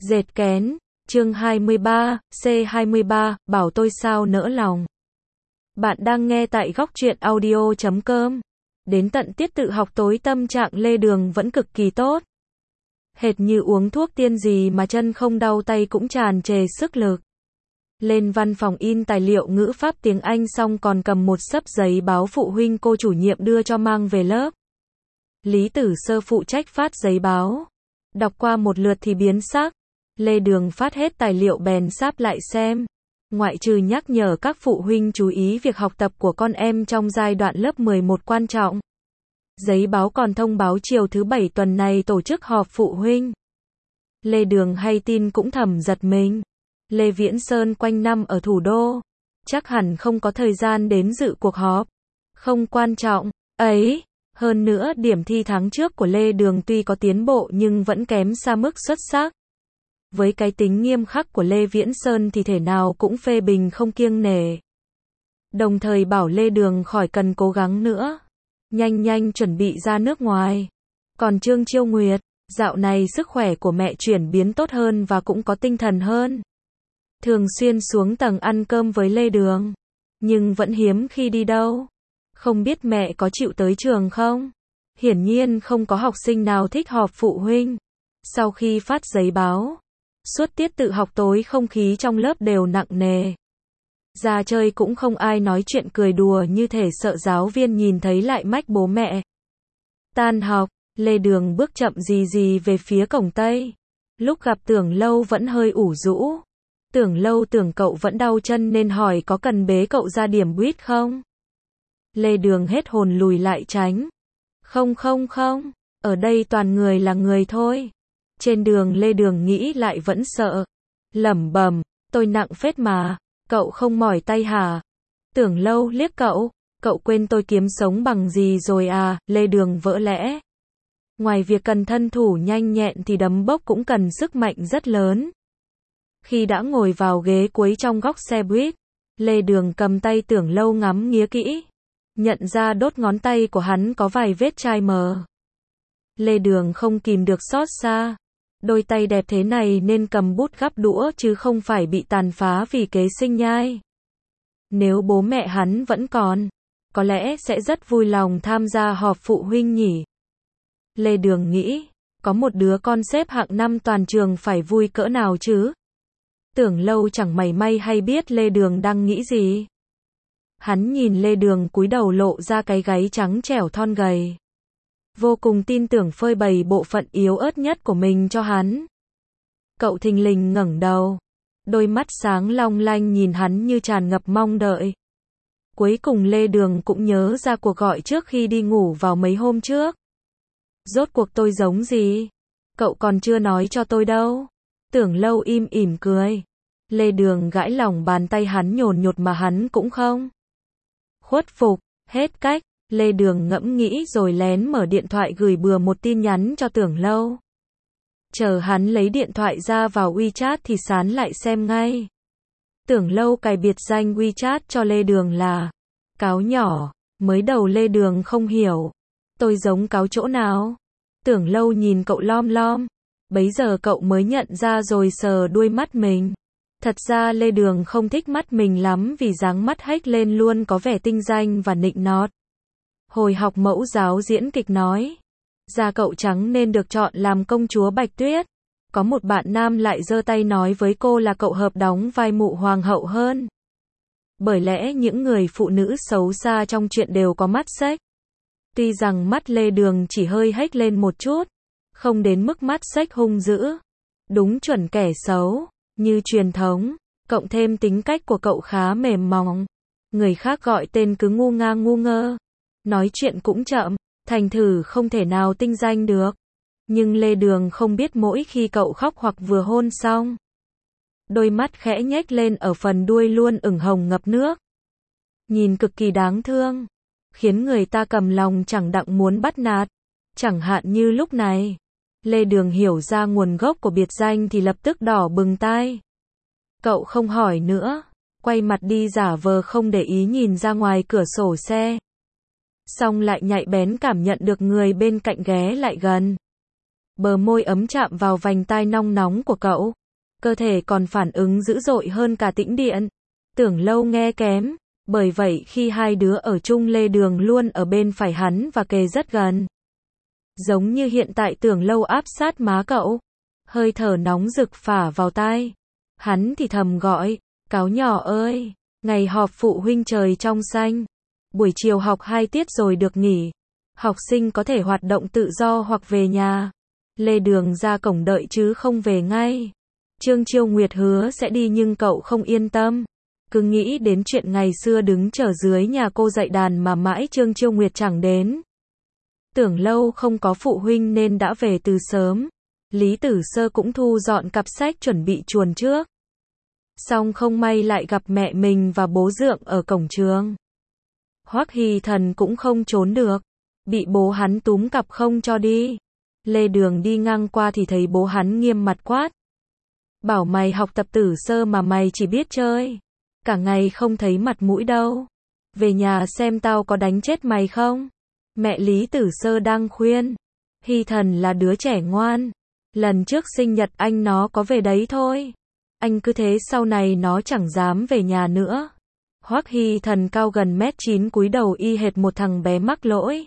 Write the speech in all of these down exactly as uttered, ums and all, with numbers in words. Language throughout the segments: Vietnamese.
Dệt kén, chương hai mươi ba, C hai mươi ba, bảo tôi sao nỡ lòng. Bạn đang nghe tại góc truyện audio chấm com. Đến tận tiết tự học tối tâm trạng Lê Đường vẫn cực kỳ tốt. Hệt như uống thuốc tiên gì mà chân không đau tay cũng tràn trề sức lực. Lên văn phòng in tài liệu ngữ pháp tiếng Anh xong còn cầm một xấp giấy báo phụ huynh cô chủ nhiệm đưa cho mang về lớp. Lý Tử Sơ phụ trách phát giấy báo. Đọc qua một lượt thì biến sắc. Lê Đường phát hết tài liệu bèn sáp lại xem. Ngoại trừ nhắc nhở các phụ huynh chú ý việc học tập của con em trong giai đoạn lớp mười một quan trọng. Giấy báo còn thông báo chiều thứ bảy tuần này tổ chức họp phụ huynh. Lê Đường hay tin cũng thầm giật mình. Lê Viễn Sơn quanh năm ở thủ đô. Chắc hẳn không có thời gian đến dự cuộc họp. Không quan trọng, ấy. Hơn nữa điểm thi tháng trước của Lê Đường tuy có tiến bộ nhưng vẫn kém xa mức xuất sắc. Với cái tính nghiêm khắc của Lê Viễn Sơn thì thể nào cũng phê bình không kiêng nể. Đồng thời bảo Lê Đường khỏi cần cố gắng nữa. Nhanh nhanh chuẩn bị ra nước ngoài. Còn Trương Chiêu Nguyệt, dạo này sức khỏe của mẹ chuyển biến tốt hơn và cũng có tinh thần hơn. Thường xuyên xuống tầng ăn cơm với Lê Đường. Nhưng vẫn hiếm khi đi đâu. Không biết mẹ có chịu tới trường không? Hiển nhiên không có học sinh nào thích họp phụ huynh. Sau khi phát giấy báo, suốt tiết tự học tối không khí trong lớp đều nặng nề. Ra chơi cũng không ai nói chuyện cười đùa như thể sợ giáo viên nhìn thấy lại mách bố mẹ. Tan học, Lê Đường bước chậm rì rì về phía cổng Tây. Lúc gặp Tưởng Lâu vẫn hơi ủ rũ. Tưởng Lâu tưởng cậu vẫn đau chân nên hỏi có cần bế cậu ra điểm buýt không? Lê Đường hết hồn lùi lại tránh. Không không không, ở đây toàn người là người thôi. Trên đường Lê Đường nghĩ lại vẫn sợ. Lẩm bẩm, tôi nặng phết mà, cậu không mỏi tay hả? Tưởng Lâu liếc cậu, cậu quên tôi kiếm sống bằng gì rồi à? Lê Đường vỡ lẽ. Ngoài việc cần thân thủ nhanh nhẹn thì đấm bốc cũng cần sức mạnh rất lớn. Khi đã ngồi vào ghế cuối trong góc xe buýt, Lê Đường cầm tay Tưởng Lâu ngắm nghía kỹ. Nhận ra đốt ngón tay của hắn có vài vết chai mờ. Lê Đường không kìm được xót xa. Đôi tay đẹp thế này nên cầm bút gắp đũa chứ không phải bị tàn phá vì kế sinh nhai. Nếu bố mẹ hắn vẫn còn, có lẽ sẽ rất vui lòng tham gia họp phụ huynh nhỉ. Lê Đường nghĩ, có một đứa con xếp hạng năm toàn trường phải vui cỡ nào chứ. Tưởng Lâu chẳng mảy may hay biết Lê Đường đang nghĩ gì. Hắn nhìn Lê Đường cúi đầu lộ ra cái gáy trắng trẻo thon gầy. Vô cùng tin tưởng phơi bày bộ phận yếu ớt nhất của mình cho hắn. Cậu thình lình ngẩng đầu. Đôi mắt sáng long lanh nhìn hắn như tràn ngập mong đợi. Cuối cùng Lê Đường cũng nhớ ra cuộc gọi trước khi đi ngủ vào mấy hôm trước. Rốt cuộc tôi giống gì? Cậu còn chưa nói cho tôi đâu. Tưởng Lâu im ỉm cười. Lê Đường gãi lỏng bàn tay hắn nhồn nhột mà hắn cũng không khuất phục, hết cách. Lê Đường ngẫm nghĩ rồi lén mở điện thoại gửi bừa một tin nhắn cho Tưởng Lâu. Chờ hắn lấy điện thoại ra vào WeChat thì sán lại xem ngay. Tưởng Lâu cài biệt danh WeChat cho Lê Đường là Cáo nhỏ. Mới đầu Lê Đường không hiểu. Tôi giống cáo chỗ nào? Tưởng Lâu nhìn cậu lom lom. Bấy giờ cậu mới nhận ra rồi sờ đuôi mắt mình. Thật ra Lê Đường không thích mắt mình lắm vì dáng mắt hếch lên luôn có vẻ tinh danh và nịnh nọt. Hồi học mẫu giáo diễn kịch nói, da cậu trắng nên được chọn làm công chúa Bạch Tuyết. Có một bạn nam lại giơ tay nói với cô là cậu hợp đóng vai mụ hoàng hậu hơn. Bởi lẽ những người phụ nữ xấu xa trong chuyện đều có mắt xếch. Tuy rằng mắt Lê Đường chỉ hơi hếch lên một chút, không đến mức mắt xếch hung dữ. Đúng chuẩn kẻ xấu, như truyền thống, cộng thêm tính cách của cậu khá mềm mỏng. Người khác gọi tên cứ ngu nga ngu ngơ. Nói chuyện cũng chậm, thành thử không thể nào tinh danh được. Nhưng Lê Đường không biết mỗi khi cậu khóc hoặc vừa hôn xong, đôi mắt khẽ nhếch lên ở phần đuôi luôn ửng hồng ngập nước. Nhìn cực kỳ đáng thương, khiến người ta cầm lòng chẳng đặng muốn bắt nạt. Chẳng hạn như lúc này, Lê Đường hiểu ra nguồn gốc của biệt danh thì lập tức đỏ bừng tai. Cậu không hỏi nữa, quay mặt đi giả vờ không để ý nhìn ra ngoài cửa sổ xe. Xong lại nhạy bén cảm nhận được người bên cạnh ghé lại gần. Bờ môi ấm chạm vào vành tai nong nóng của cậu. Cơ thể còn phản ứng dữ dội hơn cả tĩnh điện. Tưởng Lâu nghe kém. Bởi vậy khi hai đứa ở chung, Lê Đường luôn ở bên phải hắn và kề rất gần. Giống như hiện tại Tưởng Lâu áp sát má cậu. Hơi thở nóng rực phả vào tai. Hắn thì thầm gọi, cáo nhỏ ơi, ngày họp phụ huynh trời trong xanh. Buổi chiều học hai tiết rồi được nghỉ. Học sinh có thể hoạt động tự do hoặc về nhà. Lê Đường ra cổng đợi chứ không về ngay. Trương Chiêu Nguyệt hứa sẽ đi nhưng cậu không yên tâm. Cứ nghĩ đến chuyện ngày xưa đứng chờ dưới nhà cô dạy đàn mà mãi Trương Chiêu Nguyệt chẳng đến. Tưởng Lâu không có phụ huynh nên đã về từ sớm. Lý Tử Sơ cũng thu dọn cặp sách chuẩn bị chuồn trước. Xong không may lại gặp mẹ mình và bố Dượng ở cổng trường. Hoắc Hy Thần cũng không trốn được. Bị bố hắn túm cặp không cho đi. Lê Đường đi ngang qua thì thấy bố hắn nghiêm mặt quát. Bảo mày học tập Tử Sơ mà mày chỉ biết chơi. Cả ngày không thấy mặt mũi đâu. Về nhà xem tao có đánh chết mày không? Mẹ Lý Tử Sơ đang khuyên. Hy Thần là đứa trẻ ngoan. Lần trước sinh nhật anh nó có về đấy thôi. Anh cứ thế sau này nó chẳng dám về nhà nữa. Hoắc Hy Thần cao gần mét chín cúi đầu y hệt một thằng bé mắc lỗi.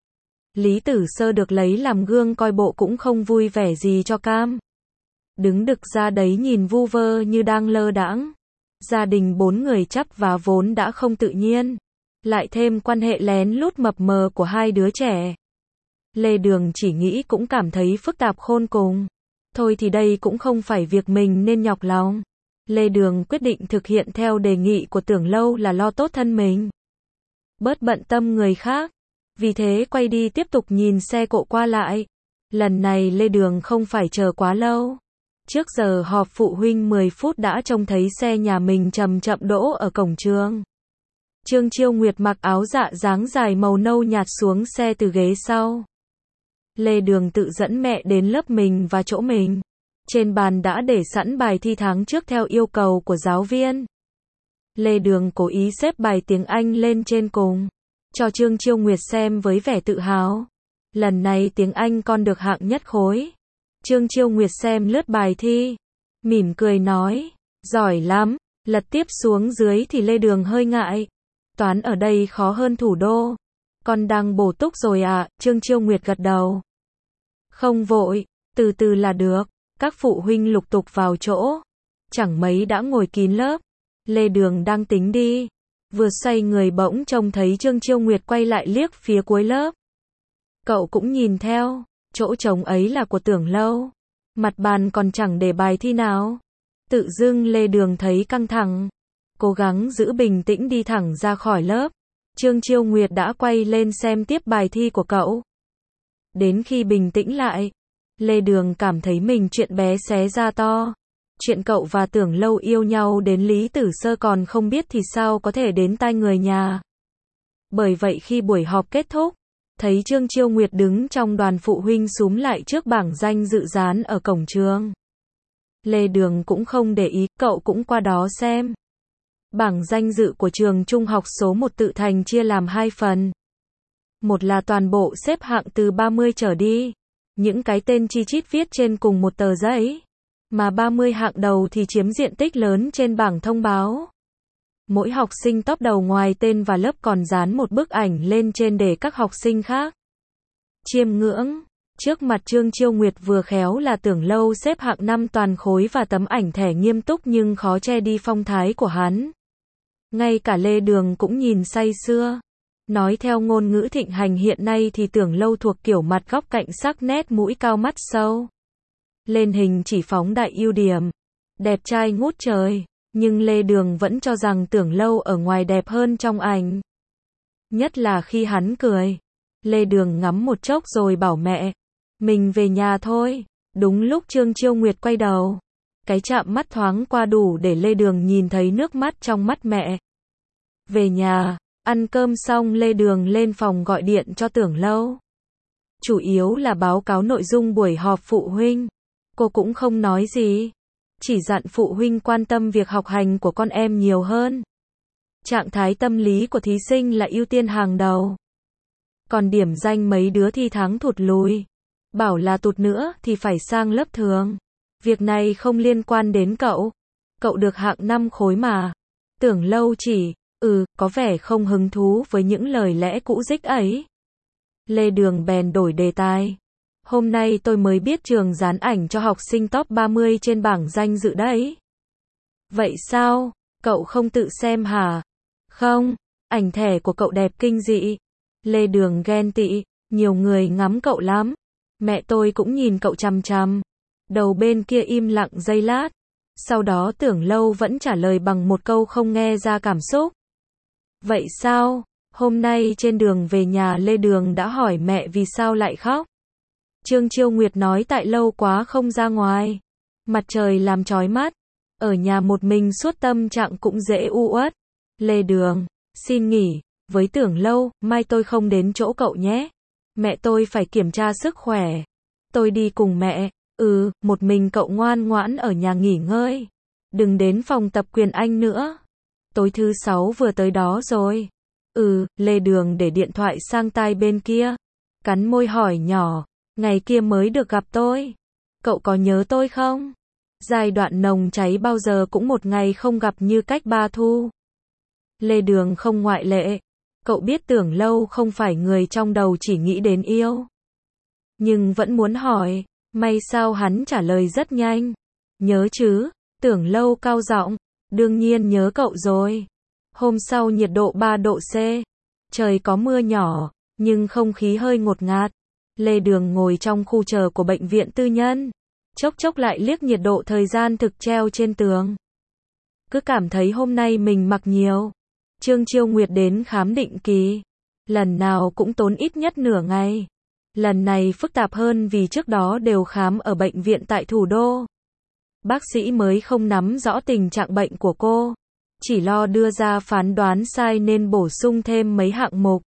Lý Tử Sơ được lấy làm gương coi bộ cũng không vui vẻ gì cho cam. Đứng đực ra đấy nhìn vu vơ như đang lơ đãng. Gia đình bốn người chắp vá vốn đã không tự nhiên. Lại thêm quan hệ lén lút mập mờ của hai đứa trẻ. Lê Đường chỉ nghĩ cũng cảm thấy phức tạp khôn cùng. Thôi thì đây cũng không phải việc mình nên nhọc lòng. Lê Đường quyết định thực hiện theo đề nghị của Tưởng Lâu là lo tốt thân mình. Bớt bận tâm người khác. Vì thế quay đi tiếp tục nhìn xe cộ qua lại. Lần này Lê Đường không phải chờ quá lâu. Trước giờ họp phụ huynh mười phút đã trông thấy xe nhà mình chậm chậm đỗ ở cổng trường. Trương Chiêu Nguyệt mặc áo dạ dáng dài màu nâu nhạt xuống xe từ ghế sau. Lê Đường tự dẫn mẹ đến lớp mình và chỗ mình. Trên bàn đã để sẵn bài thi tháng trước theo yêu cầu của giáo viên. Lê Đường cố ý xếp bài tiếng Anh lên trên cùng. Cho Trương Chiêu Nguyệt xem với vẻ tự hào. Lần này tiếng Anh con được hạng nhất khối. Trương Chiêu Nguyệt xem lướt bài thi. Mỉm cười nói. Giỏi lắm. Lật tiếp xuống dưới thì Lê Đường hơi ngại. Toán ở đây khó hơn thủ đô. Con đang bổ túc rồi à? Trương Chiêu Nguyệt gật đầu. Không vội. Từ từ là được. Các phụ huynh lục tục vào chỗ. Chẳng mấy đã ngồi kín lớp. Lê Đường đang tính đi. Vừa xoay người bỗng trông thấy Trương Chiêu Nguyệt quay lại liếc phía cuối lớp. Cậu cũng nhìn theo. Chỗ trống ấy là của Tưởng Lâu. Mặt bàn còn chẳng để bài thi nào. Tự dưng Lê Đường thấy căng thẳng. Cố gắng giữ bình tĩnh đi thẳng ra khỏi lớp. Trương Chiêu Nguyệt đã quay lên xem tiếp bài thi của cậu. Đến khi bình tĩnh lại, Lê Đường cảm thấy mình chuyện bé xé ra to. Chuyện cậu và Tưởng Lâu yêu nhau đến Lý Tử Sơ còn không biết thì sao có thể đến tai người nhà. Bởi vậy khi buổi họp kết thúc, thấy Trương Chiêu Nguyệt đứng trong đoàn phụ huynh xúm lại trước bảng danh dự dán ở cổng trường. Lê Đường cũng không để ý, cậu cũng qua đó xem. Bảng danh dự của trường trung học số một tự thành chia làm hai phần. Một là toàn bộ xếp hạng từ ba mươi trở đi. Những cái tên chi chít viết trên cùng một tờ giấy. Mà ba mươi hạng đầu thì chiếm diện tích lớn trên bảng thông báo. Mỗi học sinh top đầu ngoài tên và lớp còn dán một bức ảnh lên trên để các học sinh khác chiêm ngưỡng. Trước mặt Trương Chiêu Nguyệt vừa khéo là Tưởng Lâu xếp hạng năm toàn khối và tấm ảnh thẻ nghiêm túc nhưng khó che đi phong thái của hắn. Ngay cả Lê Đường cũng nhìn say sưa. Nói theo ngôn ngữ thịnh hành hiện nay thì Tưởng Lâu thuộc kiểu mặt góc cạnh sắc nét mũi cao mắt sâu. Lên hình chỉ phóng đại ưu điểm. Đẹp trai ngút trời. Nhưng Lê Đường vẫn cho rằng Tưởng Lâu ở ngoài đẹp hơn trong ảnh. Nhất là khi hắn cười. Lê Đường ngắm một chốc rồi bảo mẹ. Mình về nhà thôi. Đúng lúc Trương Chiêu Nguyệt quay đầu. Cái chạm mắt thoáng qua đủ để Lê Đường nhìn thấy nước mắt trong mắt mẹ. Về nhà, ăn cơm xong Lê Đường lên phòng gọi điện cho Tưởng Lâu. Chủ yếu là báo cáo nội dung buổi họp phụ huynh. Cô cũng không nói gì. Chỉ dặn phụ huynh quan tâm việc học hành của con em nhiều hơn. Trạng thái tâm lý của thí sinh là ưu tiên hàng đầu. Còn điểm danh mấy đứa thi tháng thụt lùi. bảo là tụt nữa thì phải sang lớp thường. Việc này không liên quan đến cậu. Cậu được hạng năm khối mà. Tưởng Lâu chỉ, ừ, có vẻ không hứng thú với những lời lẽ cũ rích ấy. Lê Đường bèn đổi đề tài. Hôm nay tôi mới biết trường dán ảnh cho học sinh top ba mươi trên bảng danh dự đấy. Vậy sao? Cậu không tự xem hả? Không, ảnh thẻ của cậu đẹp kinh dị. Lê Đường ghen tị, nhiều người ngắm cậu lắm. Mẹ tôi cũng nhìn cậu chằm chằm. Đầu bên kia im lặng giây lát. Sau đó Tưởng Lâu vẫn trả lời bằng một câu không nghe ra cảm xúc. Vậy sao? Hôm nay trên đường về nhà Lê Đường đã hỏi mẹ vì sao lại khóc. Trương Chiêu Nguyệt nói tại lâu quá không ra ngoài. Mặt trời làm chói mắt. Ở nhà một mình suốt tâm trạng cũng dễ u uất. Lê Đường, xin nghỉ. Với Tưởng Lâu, mai tôi không đến chỗ cậu nhé. Mẹ tôi phải kiểm tra sức khỏe. Tôi đi cùng mẹ. Ừ, một mình cậu ngoan ngoãn ở nhà nghỉ ngơi. Đừng đến phòng tập quyền Anh nữa. Tối thứ sáu vừa tới đó rồi. Ừ, Lê Đường để điện thoại sang tai bên kia. Cắn môi hỏi nhỏ. Ngày kia mới được gặp tôi. Cậu có nhớ tôi không? Giai đoạn nồng cháy bao giờ cũng một ngày không gặp như cách ba thu. Lê Đường không ngoại lệ. Cậu biết Tưởng Lâu không phải người trong đầu chỉ nghĩ đến yêu. Nhưng vẫn muốn hỏi. May sao hắn trả lời rất nhanh. Nhớ chứ? Tưởng Lâu cao giọng. Đương nhiên nhớ cậu rồi. Hôm sau nhiệt độ ba độ C. Trời có mưa nhỏ, nhưng không khí hơi ngột ngạt. Lê Đường ngồi trong khu chờ của bệnh viện tư nhân. Chốc chốc lại liếc nhiệt độ thời gian thực treo trên tường. Cứ cảm thấy hôm nay mình mặc nhiều. Trương Chiêu Nguyệt đến khám định kỳ. Lần nào cũng tốn ít nhất nửa ngày. Lần này phức tạp hơn vì trước đó đều khám ở bệnh viện tại thủ đô. Bác sĩ mới không nắm rõ tình trạng bệnh của cô. Chỉ lo đưa ra phán đoán sai nên bổ sung thêm mấy hạng mục.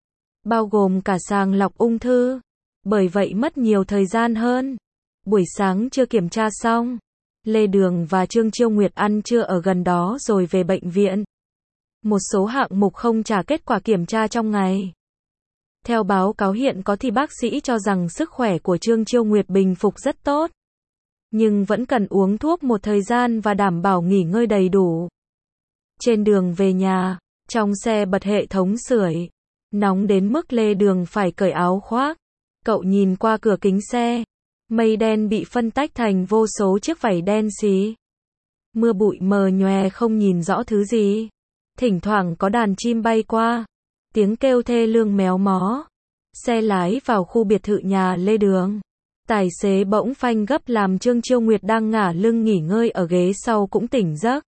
Bao gồm cả sàng lọc ung thư. Bởi vậy mất nhiều thời gian hơn. Buổi sáng chưa kiểm tra xong. Lê Đường và Trương Chiêu Nguyệt ăn trưa ở gần đó rồi về bệnh viện. Một số hạng mục không trả kết quả kiểm tra trong ngày. Theo báo cáo hiện có thì bác sĩ cho rằng sức khỏe của Trương Chiêu Nguyệt bình phục rất tốt. Nhưng vẫn cần uống thuốc một thời gian và đảm bảo nghỉ ngơi đầy đủ. Trên đường về nhà, trong xe bật hệ thống sưởi. Nóng đến mức Lê Đường phải cởi áo khoác. Cậu nhìn qua cửa kính xe. Mây đen bị phân tách thành vô số chiếc vảy đen xí. Mưa bụi mờ nhòe không nhìn rõ thứ gì. Thỉnh thoảng có đàn chim bay qua. Tiếng kêu thê lương méo mó. Xe lái vào khu biệt thự nhà Lê Đường. Tài xế bỗng phanh gấp làm Trương Chiêu Nguyệt đang ngả lưng nghỉ ngơi ở ghế sau cũng tỉnh giấc.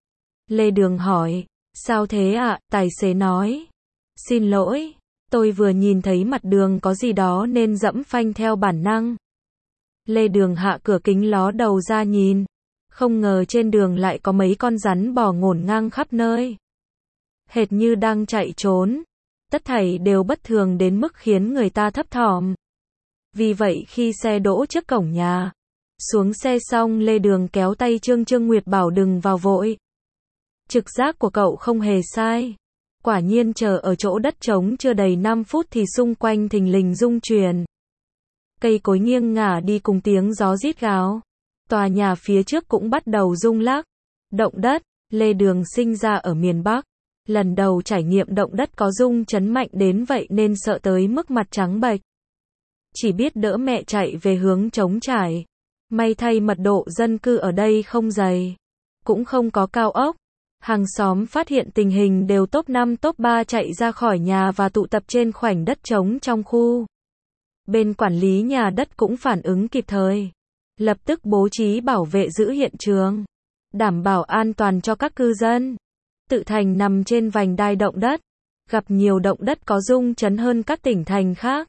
Lê Đường hỏi, sao thế ạ? À? Tài xế nói, xin lỗi, tôi vừa nhìn thấy mặt đường có gì đó nên dẫm phanh theo bản năng. Lê Đường hạ cửa kính ló đầu ra nhìn, không ngờ trên đường lại có mấy con rắn bò ngổn ngang khắp nơi. Hệt như đang chạy trốn, tất thảy đều bất thường đến mức khiến người ta thấp thỏm. Vì vậy khi xe đỗ trước cổng nhà, xuống xe xong Lê Đường kéo tay Trương Trương Nguyệt bảo đừng vào vội. Trực giác của cậu không hề sai. Quả nhiên chờ ở chỗ đất trống chưa đầy năm phút thì xung quanh thình lình rung chuyển. Cây cối nghiêng ngả đi cùng tiếng gió rít gào. Tòa nhà phía trước cũng bắt đầu rung lắc. Động đất, Lê Đường sinh ra ở miền Bắc. Lần đầu trải nghiệm động đất có rung chấn mạnh đến vậy nên sợ tới mức mặt trắng bệch. Chỉ biết đỡ mẹ chạy về hướng trống trải. May thay mật độ dân cư ở đây không dày. Cũng không có cao ốc. Hàng xóm phát hiện tình hình đều top năm top ba chạy ra khỏi nhà và tụ tập trên khoảnh đất trống trong khu. Bên quản lý nhà đất cũng phản ứng kịp thời. Lập tức bố trí bảo vệ giữ hiện trường. Đảm bảo an toàn cho các cư dân. Tự thành nằm trên vành đai động đất. Gặp nhiều động đất có rung chấn hơn các tỉnh thành khác.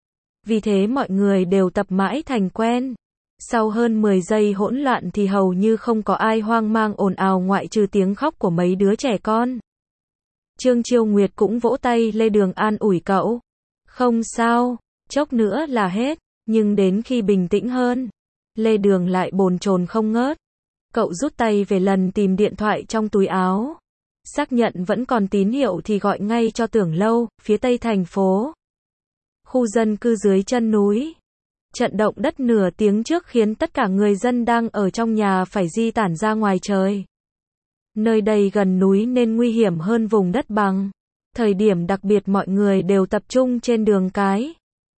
Vì thế mọi người đều tập mãi thành quen. Sau hơn mười giây hỗn loạn thì hầu như không có ai hoang mang ồn ào ngoại trừ tiếng khóc của mấy đứa trẻ con. Trương Chiêu Nguyệt cũng vỗ tay Lê Đường an ủi cậu. Không sao, chốc nữa là hết, nhưng đến khi bình tĩnh hơn, Lê Đường lại bồn chồn không ngớt. Cậu rút tay về lần tìm điện thoại trong túi áo. Xác nhận vẫn còn tín hiệu thì gọi ngay cho Tưởng Lâu, phía tây thành phố. Khu dân cư dưới chân núi. Trận động đất nửa tiếng trước khiến tất cả người dân đang ở trong nhà phải di tản ra ngoài trời. Nơi đây gần núi nên nguy hiểm hơn vùng đất bằng. Thời điểm đặc biệt mọi người đều tập trung trên đường cái.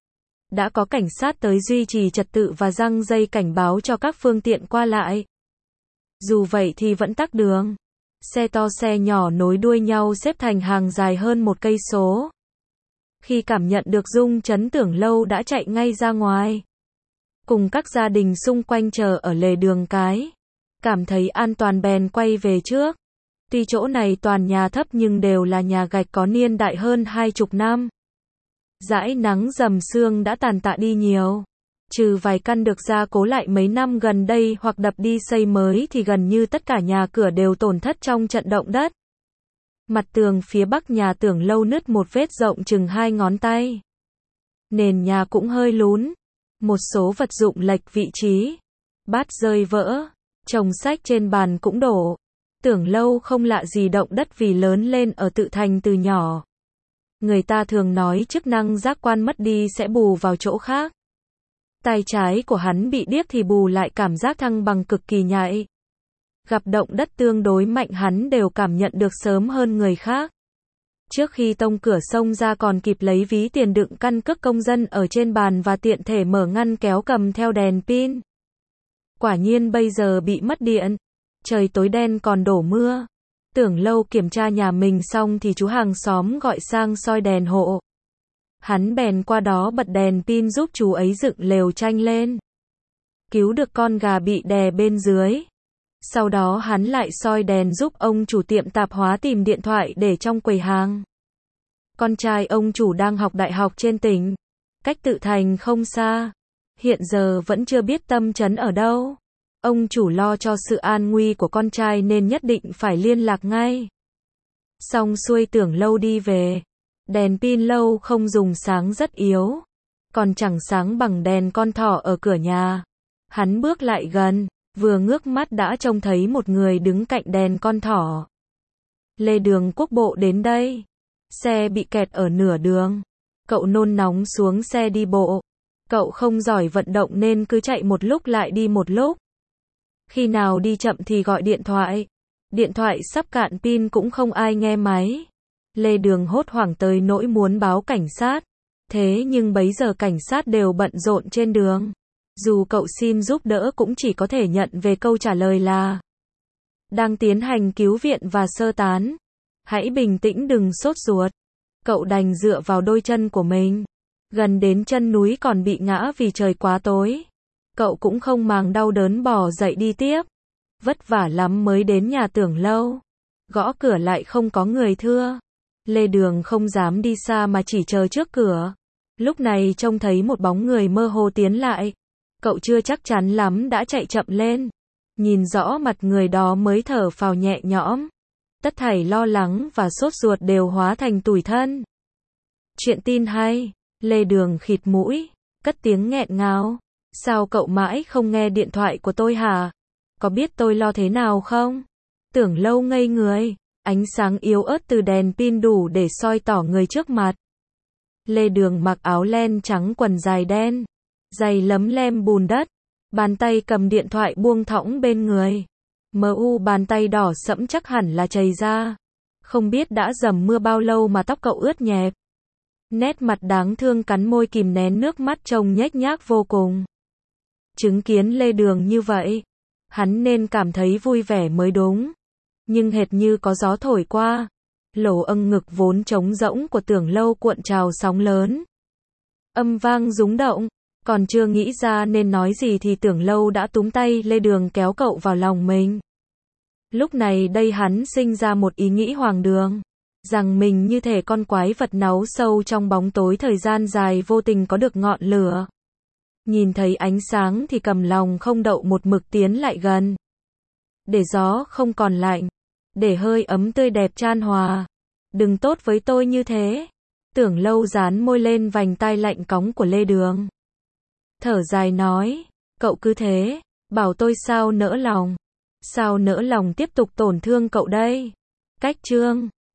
Đã có cảnh sát tới duy trì trật tự và giăng dây cảnh báo cho các phương tiện qua lại. Dù vậy thì vẫn tắc đường. Xe to xe nhỏ nối đuôi nhau xếp thành hàng dài hơn một cây số. Khi cảm nhận được rung chấn, Tưởng Lâu đã chạy ngay ra ngoài. Cùng các gia đình xung quanh chờ ở lề đường cái. Cảm thấy an toàn bèn quay về trước. Tuy chỗ này toàn nhà thấp nhưng đều là nhà gạch có niên đại hơn hai chục năm. Dãi nắng dầm sương đã tàn tạ đi nhiều. Trừ vài căn được gia cố lại mấy năm gần đây hoặc đập đi xây mới thì gần như tất cả nhà cửa đều tổn thất trong trận động đất. Mặt tường phía bắc nhà Tưởng Lâu nứt một vết rộng chừng hai ngón tay. Nền nhà cũng hơi lún. Một số vật dụng lệch vị trí. Bát rơi vỡ. Chồng sách trên bàn cũng đổ. Tưởng Lâu không lạ gì động đất vì lớn lên ở Tự Thành từ nhỏ. Người ta thường nói chức năng giác quan mất đi sẽ bù vào chỗ khác. Tai trái của hắn bị điếc thì bù lại cảm giác thăng bằng cực kỳ nhạy. Gặp động đất tương đối mạnh hắn đều cảm nhận được sớm hơn người khác. Trước khi tông cửa xông ra còn kịp lấy ví tiền đựng căn cước công dân ở trên bàn và tiện thể mở ngăn kéo cầm theo đèn pin. Quả nhiên bây giờ bị mất điện. Trời tối đen còn đổ mưa. Tưởng Lâu kiểm tra nhà mình xong thì chú hàng xóm gọi sang soi đèn hộ. Hắn bèn qua đó bật đèn pin giúp chú ấy dựng lều tranh lên. Cứu được con gà bị đè bên dưới. Sau đó hắn lại soi đèn giúp ông chủ tiệm tạp hóa tìm điện thoại để trong quầy hàng. Con trai ông chủ đang học đại học trên tỉnh. Cách Tự Thành không xa. Hiện giờ vẫn chưa biết tâm trấn ở đâu. Ông chủ lo cho sự an nguy của con trai nên nhất định phải liên lạc ngay. Xong xuôi Tưởng Lâu đi về. Đèn pin lâu không dùng sáng rất yếu. Còn chẳng sáng bằng đèn con thỏ ở cửa nhà. Hắn bước lại gần, vừa ngước mắt đã trông thấy một người đứng cạnh đèn con thỏ. Lê Đường Quốc Bộ đến đây. Xe bị kẹt ở nửa đường. Cậu nôn nóng xuống xe đi bộ. Cậu không giỏi vận động nên cứ chạy một lúc lại đi một lúc. Khi nào đi chậm thì gọi điện thoại. Điện thoại sắp cạn pin cũng không ai nghe máy. Lê Đường hốt hoảng tới nỗi muốn báo cảnh sát. Thế nhưng bấy giờ cảnh sát đều bận rộn trên đường. Dù cậu xin giúp đỡ cũng chỉ có thể nhận về câu trả lời là đang tiến hành cứu viện và sơ tán. Hãy bình tĩnh đừng sốt ruột. Cậu đành dựa vào đôi chân của mình. Gần đến chân núi còn bị ngã vì trời quá tối. Cậu cũng không màng đau đớn bò dậy đi tiếp. Vất vả lắm mới đến nhà Tưởng Lâu. Gõ cửa lại không có người thưa. Lê Đường không dám đi xa mà chỉ chờ trước cửa. Lúc này trông thấy một bóng người mơ hồ tiến lại. Cậu chưa chắc chắn lắm đã chạy chậm lên. Nhìn rõ mặt người đó mới thở phào nhẹ nhõm. Tất thảy lo lắng và sốt ruột đều hóa thành tủi thân. Chuyện tin hay. Lê Đường khịt mũi. Cất tiếng nghẹn ngào. Sao cậu mãi không nghe điện thoại của tôi hả? Có biết tôi lo thế nào không? Tưởng Lâu ngây người. Ánh sáng yếu ớt từ đèn pin đủ để soi tỏ người trước mặt. Lê Đường mặc áo len trắng quần dài đen. Giày lấm lem bùn đất. Bàn tay cầm điện thoại buông thõng bên người. Mờ u bàn tay đỏ sẫm chắc hẳn là chày ra. Không biết đã dầm mưa bao lâu mà tóc cậu ướt nhẹp. Nét mặt đáng thương cắn môi kìm nén nước mắt trông nhếch nhác vô cùng. Chứng kiến Lê Đường như vậy, hắn nên cảm thấy vui vẻ mới đúng. Nhưng hệt như có gió thổi qua, lỗ âng ngực vốn trống rỗng của Tưởng Lâu cuộn trào sóng lớn. Âm vang rúng động, còn chưa nghĩ ra nên nói gì thì Tưởng Lâu đã túm tay Lê Đường kéo cậu vào lòng mình. Lúc này đây hắn sinh ra một ý nghĩ hoang đường, rằng mình như thể con quái vật náu sâu trong bóng tối thời gian dài vô tình có được ngọn lửa. Nhìn thấy ánh sáng thì cầm lòng không đậu một mực tiến lại gần. Để gió không còn lạnh. Để hơi ấm tươi đẹp chan hòa. Đừng tốt với tôi như thế. Tưởng Lâu dán môi lên vành tai lạnh cóng của Lê Đường. Thở dài nói. Cậu cứ thế. Bảo tôi sao nỡ lòng. Sao nỡ lòng tiếp tục tổn thương cậu đây. Cách chương.